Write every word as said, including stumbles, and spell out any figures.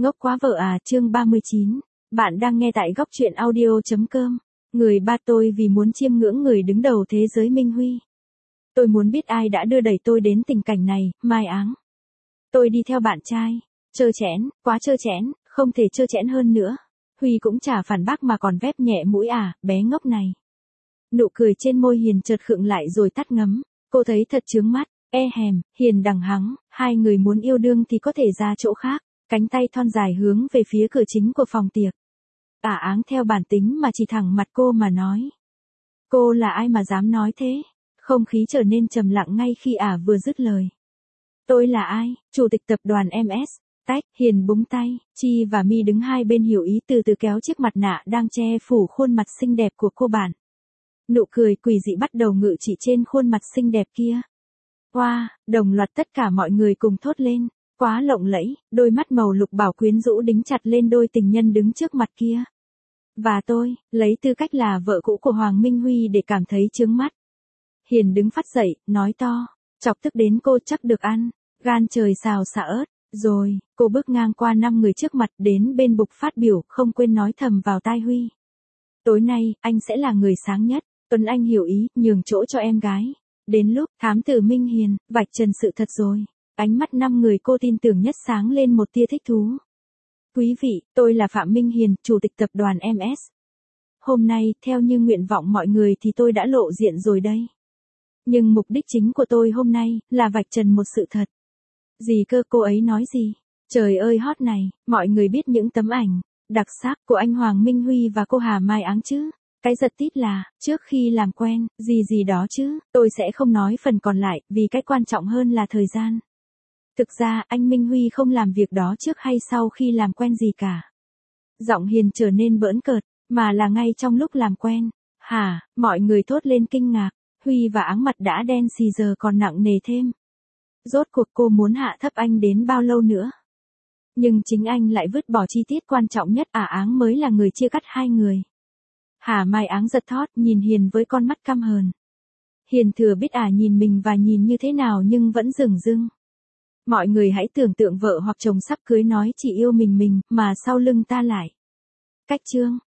Ngốc quá vợ à, chương ba mươi chín. Bạn đang nghe tại góc truyện audio chấm com. Người ba tôi vì muốn chiêm ngưỡng người đứng đầu thế giới Minh Huy. Tôi muốn biết ai đã đưa đẩy tôi đến tình cảnh này, Mai Áng. Tôi đi theo bạn trai. Trơ trẽn, quá trơ trẽn, không thể trơ trẽn hơn nữa. Huy cũng chả phản bác mà còn vép nhẹ mũi à, bé ngốc này. Nụ cười trên môi Hiền chợt khựng lại rồi tắt ngấm. Cô thấy thật chướng mắt, e hèm, Hiền đằng hắng, hai người muốn yêu đương thì có thể ra chỗ khác. Cánh tay thon dài hướng về phía cửa chính của phòng tiệc. Ả Áng theo bản tính mà chỉ thẳng mặt cô mà nói. Cô là ai mà dám nói thế? Không khí trở nên trầm lặng ngay khi Ả vừa dứt lời. Tôi là ai? Chủ tịch tập đoàn em ét. Tách, Hiền búng tay, Chi và Mi đứng hai bên hiểu ý từ từ kéo chiếc mặt nạ đang che phủ khuôn mặt xinh đẹp của cô bạn. Nụ cười quỷ dị bắt đầu ngự trị trên khuôn mặt xinh đẹp kia. Wow, đồng loạt tất cả mọi người cùng thốt lên. Quá lộng lẫy, đôi mắt màu lục bảo quyến rũ đính chặt lên đôi tình nhân đứng trước mặt kia. Và tôi, lấy tư cách là vợ cũ của Hoàng Minh Huy để cảm thấy chướng mắt. Hiền đứng phắt dậy, nói to, chọc tức đến cô chắc được ăn, gan trời xào xả ớt. Rồi, cô bước ngang qua năm người trước mặt đến bên bục phát biểu, không quên nói thầm vào tai Huy. Tối nay, anh sẽ là người sáng nhất, Tuấn Anh hiểu ý, nhường chỗ cho em gái. Đến lúc, thám tử Minh Hiền, vạch trần sự thật rồi. Ánh mắt năm người cô tin tưởng nhất sáng lên một tia thích thú. Quý vị, tôi là Phạm Minh Hiền, chủ tịch tập đoàn em ét. Hôm nay, theo như nguyện vọng mọi người thì tôi đã lộ diện rồi đây. Nhưng mục đích chính của tôi hôm nay, là vạch trần một sự thật. Gì cơ, cô ấy nói gì? Trời ơi hot này, mọi người biết những tấm ảnh, đặc sắc của anh Hoàng Minh Huy và cô Hà Mai Áng chứ? Cái giật tít là, trước khi làm quen, gì gì đó chứ, tôi sẽ không nói phần còn lại, vì cái quan trọng hơn là thời gian. Thực ra, anh Minh Huy không làm việc đó trước hay sau khi làm quen gì cả. Giọng Hiền trở nên bỡn cợt, mà là ngay trong lúc làm quen. Hả, mọi người thốt lên kinh ngạc, Huy và Áng mặt đã đen xì giờ còn nặng nề thêm. Rốt cuộc cô muốn hạ thấp anh đến bao lâu nữa? Nhưng chính anh lại vứt bỏ chi tiết quan trọng nhất, Ả Áng mới là người chia cắt hai người. Hà Mai Áng giật thót nhìn Hiền với con mắt căm hờn. Hiền thừa biết Ả nhìn mình và nhìn như thế nào nhưng vẫn dửng dưng. Mọi người hãy tưởng tượng vợ hoặc chồng sắp cưới nói chỉ yêu mình mình, mà sau lưng ta lại cách chương.